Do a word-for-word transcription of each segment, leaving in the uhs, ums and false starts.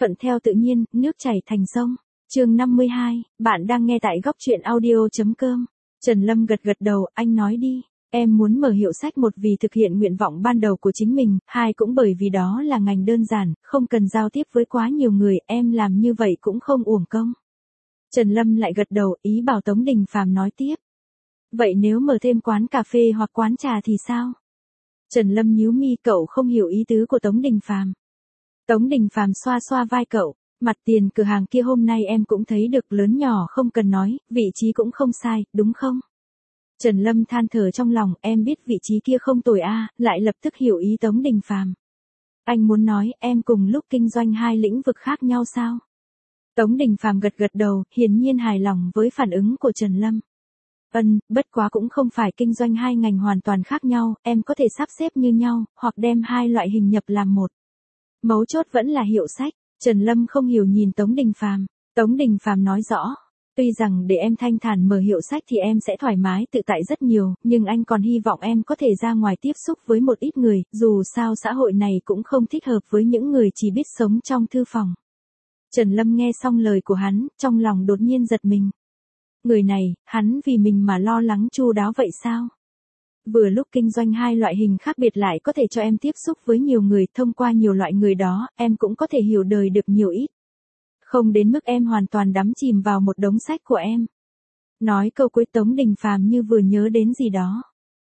Thuận theo tự nhiên, nước chảy thành sông. Chương năm mươi hai, bạn đang nghe tại góc truyện audio chấm com. Trần Lâm gật gật đầu, anh nói đi. Em muốn mở hiệu sách, một vì thực hiện nguyện vọng ban đầu của chính mình, hai cũng bởi vì đó là ngành đơn giản, không cần giao tiếp với quá nhiều người, em làm như vậy cũng không uổng công. Trần Lâm lại gật đầu, ý bảo Tống Đình Phàm nói tiếp. Vậy nếu mở thêm quán cà phê hoặc quán trà thì sao? Trần Lâm nhíu mi, cậu không hiểu ý tứ của Tống Đình Phàm. Tống Đình Phàm xoa xoa vai cậu, mặt tiền cửa hàng kia hôm nay em cũng thấy được, lớn nhỏ không cần nói, vị trí cũng không sai, đúng không? Trần Lâm than thở trong lòng, em biết vị trí kia không tồi a, lại lập tức hiểu ý Tống Đình Phàm. Anh muốn nói em cùng lúc kinh doanh hai lĩnh vực khác nhau sao? Tống Đình Phàm gật gật đầu, hiển nhiên hài lòng với phản ứng của Trần Lâm. Ân, bất quá cũng không phải kinh doanh hai ngành hoàn toàn khác nhau, em có thể sắp xếp như nhau, hoặc đem hai loại hình nhập làm một. Mấu chốt vẫn là hiệu sách. Trần Lâm không hiểu nhìn Tống Đình Phàm. Tống Đình Phàm nói rõ, tuy rằng để em thanh thản mở hiệu sách thì em sẽ thoải mái tự tại rất nhiều, nhưng anh còn hy vọng em có thể ra ngoài tiếp xúc với một ít người, dù sao xã hội này cũng không thích hợp với những người chỉ biết sống trong thư phòng. Trần Lâm nghe xong lời của hắn, trong lòng đột nhiên giật mình. Người này, hắn vì mình mà lo lắng chu đáo vậy sao? Vừa lúc kinh doanh hai loại hình khác biệt lại có thể cho em tiếp xúc với nhiều người, thông qua nhiều loại người đó, em cũng có thể hiểu đời được nhiều ít. Không đến mức em hoàn toàn đắm chìm vào một đống sách của em. Nói câu cuối Tống Đình Phàm như vừa nhớ đến gì đó.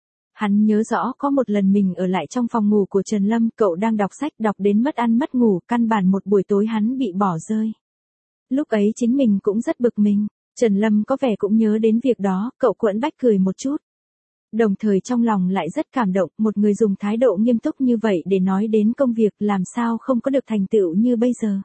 Hắn nhớ rõ có một lần mình ở lại trong phòng ngủ của Trần Lâm, cậu đang đọc sách đọc đến mất ăn mất ngủ, căn bản một buổi tối hắn bị bỏ rơi. Lúc ấy chính mình cũng rất bực mình, Trần Lâm có vẻ cũng nhớ đến việc đó, cậu quẫn bách cười một chút. Đồng thời trong lòng lại rất cảm động, một người dùng thái độ nghiêm túc như vậy để nói đến công việc làm sao không có được thành tựu như bây giờ.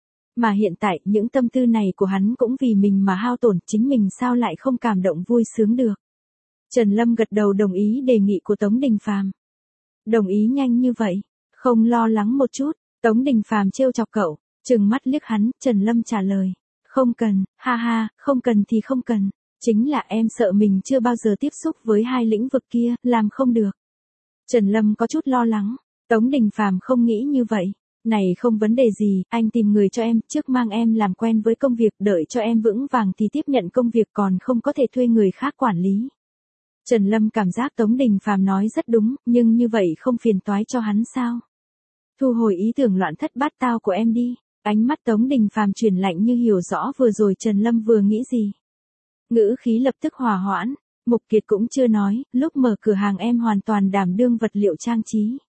Mà hiện tại những tâm tư này của hắn cũng vì mình mà hao tổn, chính mình sao lại không cảm động vui sướng được. Trần Lâm gật đầu đồng ý đề nghị của Tống Đình Phàm. Đồng ý nhanh như vậy, không lo lắng một chút, Tống Đình Phàm trêu chọc cậu, trừng mắt liếc hắn, Trần Lâm trả lời. Không cần, ha ha, không cần thì không cần. Chính là em sợ mình chưa bao giờ tiếp xúc với hai lĩnh vực kia, làm không được. Trần Lâm có chút lo lắng, Tống Đình Phàm không nghĩ như vậy. Này không vấn đề gì, anh tìm người cho em, trước mang em làm quen với công việc, đợi cho em vững vàng thì tiếp nhận công việc, còn không có thể thuê người khác quản lý. Trần Lâm cảm giác Tống Đình Phàm nói rất đúng, nhưng như vậy không phiền toái cho hắn sao? Thu hồi ý tưởng loạn thất bát tao của em đi. Ánh mắt Tống Đình Phàm chuyển lạnh như hiểu rõ vừa rồi Trần Lâm vừa nghĩ gì. Ngữ khí lập tức hòa hoãn, Mục Kiệt cũng chưa nói, lúc mở cửa hàng em hoàn toàn đảm đương vật liệu trang trí.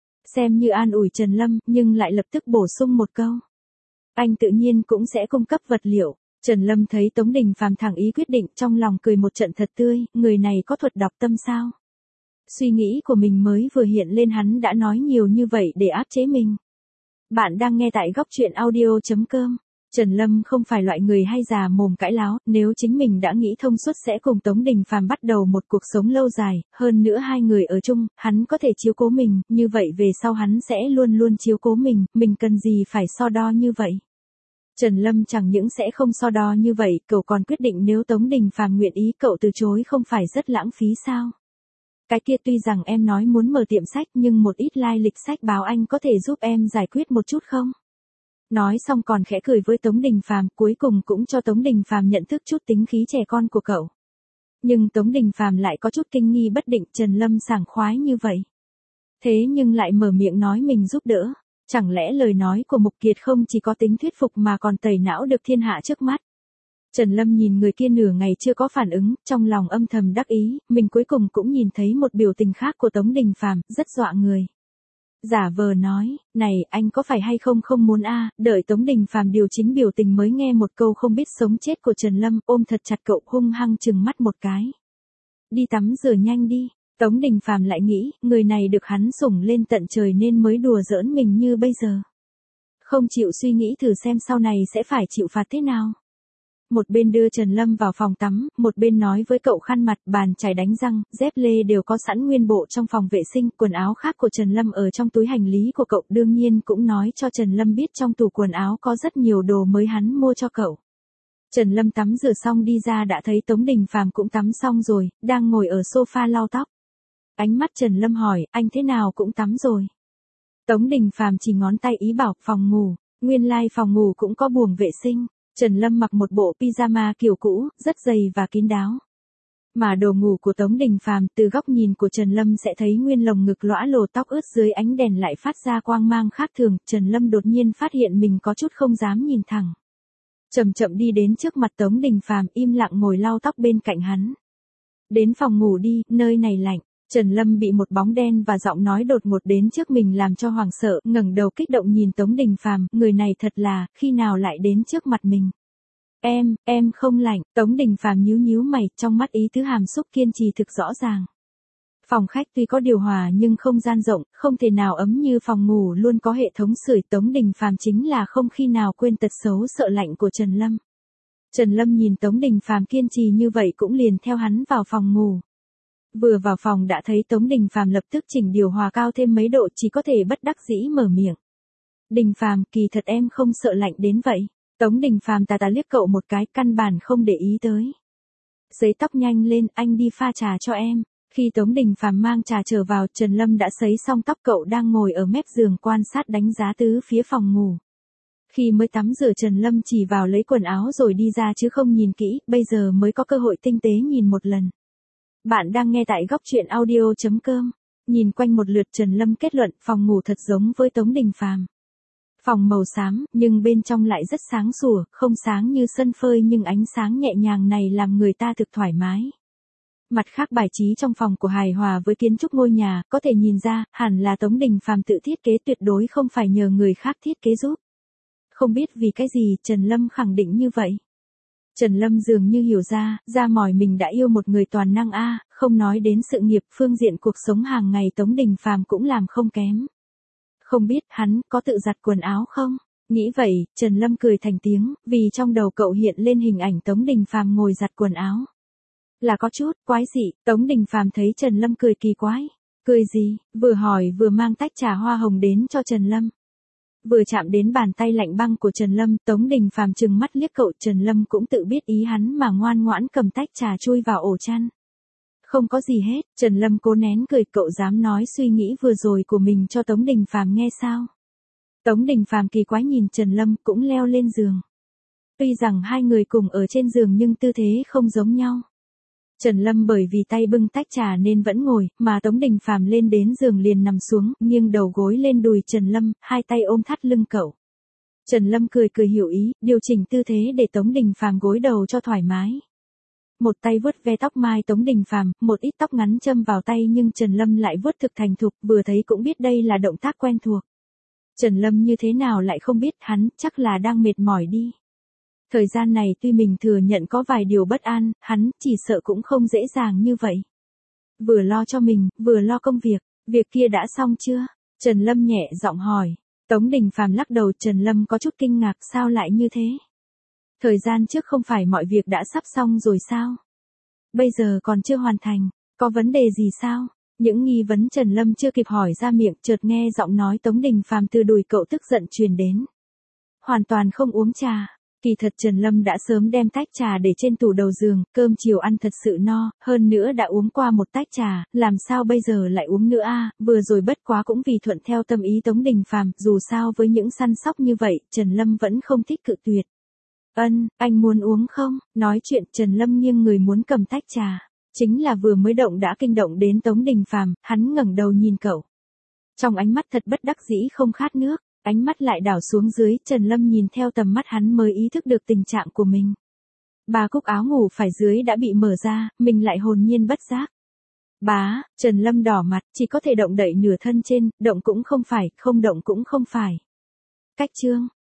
Xem như an ủi Trần Lâm, nhưng lại lập tức bổ sung một câu. Anh tự nhiên cũng sẽ cung cấp vật liệu. Trần Lâm thấy Tống Đình Phàm thẳng ý quyết định, trong lòng cười một trận thật tươi, người này có thuật đọc tâm sao? Suy nghĩ của mình mới vừa hiện lên hắn đã nói nhiều như vậy để áp chế mình. Bạn đang nghe tại góc truyện audio chấm com. Trần Lâm không phải loại người hay già mồm cãi láo, nếu chính mình đã nghĩ thông suốt sẽ cùng Tống Đình Phàm bắt đầu một cuộc sống lâu dài, hơn nữa hai người ở chung, hắn có thể chiếu cố mình, như vậy về sau hắn sẽ luôn luôn chiếu cố mình, mình cần gì phải so đo như vậy. Trần Lâm chẳng những sẽ không so đo như vậy, cậu còn quyết định nếu Tống Đình Phàm nguyện ý cậu từ chối không phải rất lãng phí sao? Cái kia tuy rằng em nói muốn mở tiệm sách nhưng một ít lai lịch sách báo anh có thể giúp em giải quyết một chút không? Nói xong còn khẽ cười với Tống Đình Phàm, cuối cùng cũng cho Tống Đình Phàm nhận thức chút tính khí trẻ con của cậu. Nhưng Tống Đình Phàm lại có chút kinh nghi bất định, Trần Lâm sảng khoái như vậy. Thế nhưng lại mở miệng nói mình giúp đỡ, chẳng lẽ lời nói của Mục Kiệt không chỉ có tính thuyết phục mà còn tẩy não được thiên hạ trước mắt. Trần Lâm nhìn người kia nửa ngày chưa có phản ứng, trong lòng âm thầm đắc ý, mình cuối cùng cũng nhìn thấy một biểu tình khác của Tống Đình Phàm, rất dọa người. Giả vờ nói, này anh có phải hay không không muốn a? Đợi Tống Đình Phàm điều chính biểu tình mới nghe một câu không biết sống chết của Trần Lâm, ôm thật chặt cậu hung hăng chừng mắt một cái. Đi tắm rửa nhanh đi. Tống Đình Phàm lại nghĩ, người này được hắn sủng lên tận trời nên mới đùa giỡn mình như bây giờ. Không chịu suy nghĩ thử xem sau này sẽ phải chịu phạt thế nào. Một bên đưa Trần Lâm vào phòng tắm, một bên nói với cậu khăn mặt, bàn chải đánh răng, dép lê đều có sẵn nguyên bộ trong phòng vệ sinh, quần áo khác của Trần Lâm ở trong túi hành lý của cậu, đương nhiên cũng nói cho Trần Lâm biết trong tủ quần áo có rất nhiều đồ mới hắn mua cho cậu. Trần Lâm tắm rửa xong đi ra đã thấy Tống Đình Phàm cũng tắm xong rồi, đang ngồi ở sofa lau tóc. Ánh mắt Trần Lâm hỏi, anh thế nào cũng tắm rồi. Tống Đình Phàm chỉ ngón tay ý bảo, phòng ngủ. Nguyên lai like phòng ngủ cũng có buồng vệ sinh. Trần Lâm mặc một bộ pyjama kiểu cũ, rất dày và kín đáo. Mà đồ ngủ của Tống Đình Phàm, từ góc nhìn của Trần Lâm sẽ thấy nguyên lồng ngực lõa lồ, tóc ướt dưới ánh đèn lại phát ra quang mang khác thường. Trần Lâm đột nhiên phát hiện mình có chút không dám nhìn thẳng. Chậm chậm đi đến trước mặt Tống Đình Phàm, im lặng ngồi lau tóc bên cạnh hắn. Đến phòng ngủ đi, nơi này lạnh. Trần Lâm bị một bóng đen và giọng nói đột ngột đến trước mình làm cho hoảng sợ, ngẩng đầu kích động nhìn Tống Đình Phàm, người này thật là, khi nào lại đến trước mặt mình. Em, em không lạnh. Tống Đình Phàm nhíu nhíu mày, trong mắt ý tứ hàm xúc kiên trì thực rõ ràng. Phòng khách tuy có điều hòa nhưng không gian rộng, không thể nào ấm như phòng ngủ luôn có hệ thống sưởi. Tống Đình Phàm chính là không khi nào quên tật xấu sợ lạnh của Trần Lâm. Trần Lâm nhìn Tống Đình Phàm kiên trì như vậy cũng liền theo hắn vào phòng ngủ. Vừa vào phòng đã thấy Tống Đình Phàm lập tức chỉnh điều hòa cao thêm mấy độ, chỉ có thể bất đắc dĩ mở miệng. Đình Phàm, kỳ thật em không sợ lạnh đến vậy. Tống Đình Phàm tà tà liếc cậu một cái, căn bản không để ý tới. Sấy tóc nhanh lên, anh đi pha trà cho em. Khi Tống Đình Phàm mang trà trở vào, Trần Lâm đã sấy xong tóc, cậu đang ngồi ở mép giường quan sát đánh giá tứ phía phòng ngủ. Khi mới tắm rửa Trần Lâm chỉ vào lấy quần áo rồi đi ra chứ không nhìn kỹ, bây giờ mới có cơ hội tinh tế nhìn một lần. Bạn đang nghe tại góc truyện audio chấm com. Nhìn quanh một lượt Trần Lâm kết luận phòng ngủ thật giống với Tống Đình Phàm. Phòng màu xám, nhưng bên trong lại rất sáng sủa, không sáng như sân phơi nhưng ánh sáng nhẹ nhàng này làm người ta thực thoải mái. Mặt khác bài trí trong phòng của hài hòa với kiến trúc ngôi nhà, có thể nhìn ra, hẳn là Tống Đình Phàm tự thiết kế, tuyệt đối không phải nhờ người khác thiết kế giúp. Không biết vì cái gì, Trần Lâm khẳng định như vậy. Trần Lâm dường như hiểu ra, ra mỏi mình đã yêu một người toàn năng a, không nói đến sự nghiệp, phương diện cuộc sống hàng ngày Tống Đình Phàm cũng làm không kém. Không biết hắn có tự giặt quần áo không? Nghĩ vậy, Trần Lâm cười thành tiếng, vì trong đầu cậu hiện lên hình ảnh Tống Đình Phàm ngồi giặt quần áo. Là có chút quái dị. Tống Đình Phàm thấy Trần Lâm cười kỳ quái. Cười gì? Vừa hỏi vừa mang tách trà hoa hồng đến cho Trần Lâm. Vừa chạm đến bàn tay lạnh băng của Trần Lâm, Tống Đình Phàm trừng mắt liếc cậu. Trần Lâm cũng tự biết ý hắn mà ngoan ngoãn cầm tách trà chui vào ổ chăn. Không có gì hết. Trần Lâm cố nén cười, cậu dám nói suy nghĩ vừa rồi của mình cho Tống Đình Phàm nghe sao? Tống Đình Phàm kỳ quái nhìn Trần Lâm, cũng leo lên giường. Tuy rằng hai người cùng ở trên giường nhưng tư thế không giống nhau. Trần Lâm bởi vì tay bưng tách trà nên vẫn ngồi, mà Tống Đình Phàm lên đến giường liền nằm xuống, nghiêng đầu gối lên đùi Trần Lâm, hai tay ôm thắt lưng cậu. Trần Lâm cười cười hiểu ý, điều chỉnh tư thế để Tống Đình Phàm gối đầu cho thoải mái. Một tay vuốt ve tóc mai Tống Đình Phàm, một ít tóc ngắn châm vào tay nhưng Trần Lâm lại vuốt thực thành thục, vừa thấy cũng biết đây là động tác quen thuộc. Trần Lâm như thế nào lại không biết, hắn chắc là đang mệt mỏi đi. Thời gian này tuy mình thừa nhận có vài điều bất an, hắn chỉ sợ cũng không dễ dàng như vậy. Vừa lo cho mình, vừa lo công việc, việc kia đã xong chưa? Trần Lâm nhẹ giọng hỏi. Tống Đình Phàm lắc đầu. Trần Lâm có chút kinh ngạc, sao lại như thế? Thời gian trước không phải mọi việc đã sắp xong rồi sao? Bây giờ còn chưa hoàn thành, có vấn đề gì sao? Những nghi vấn Trần Lâm chưa kịp hỏi ra miệng, chợt nghe giọng nói Tống Đình Phàm từ đùi cậu tức giận truyền đến. Hoàn toàn không uống trà. Kỳ thật Trần Lâm đã sớm đem tách trà để trên tủ đầu giường, cơm chiều ăn thật sự no, hơn nữa đã uống qua một tách trà, làm sao bây giờ lại uống nữa a? Vừa rồi bất quá cũng vì thuận theo tâm ý Tống Đình Phàm, dù sao với những săn sóc như vậy, Trần Lâm vẫn không thích cự tuyệt. Ân, anh muốn uống không? Nói chuyện Trần Lâm nghiêng người muốn cầm tách trà. Chính là vừa mới động đã kinh động đến Tống Đình Phàm, hắn ngẩng đầu nhìn cậu. Trong ánh mắt thật bất đắc dĩ không khát nước. Ánh mắt lại đảo xuống dưới, Trần Lâm nhìn theo tầm mắt hắn mới ý thức được tình trạng của mình. Ba cúc áo ngủ phải dưới đã bị mở ra, mình lại hồn nhiên bất giác. Bá, Trần Lâm đỏ mặt, chỉ có thể động đậy nửa thân trên, động cũng không phải, không động cũng không phải. Cách chương,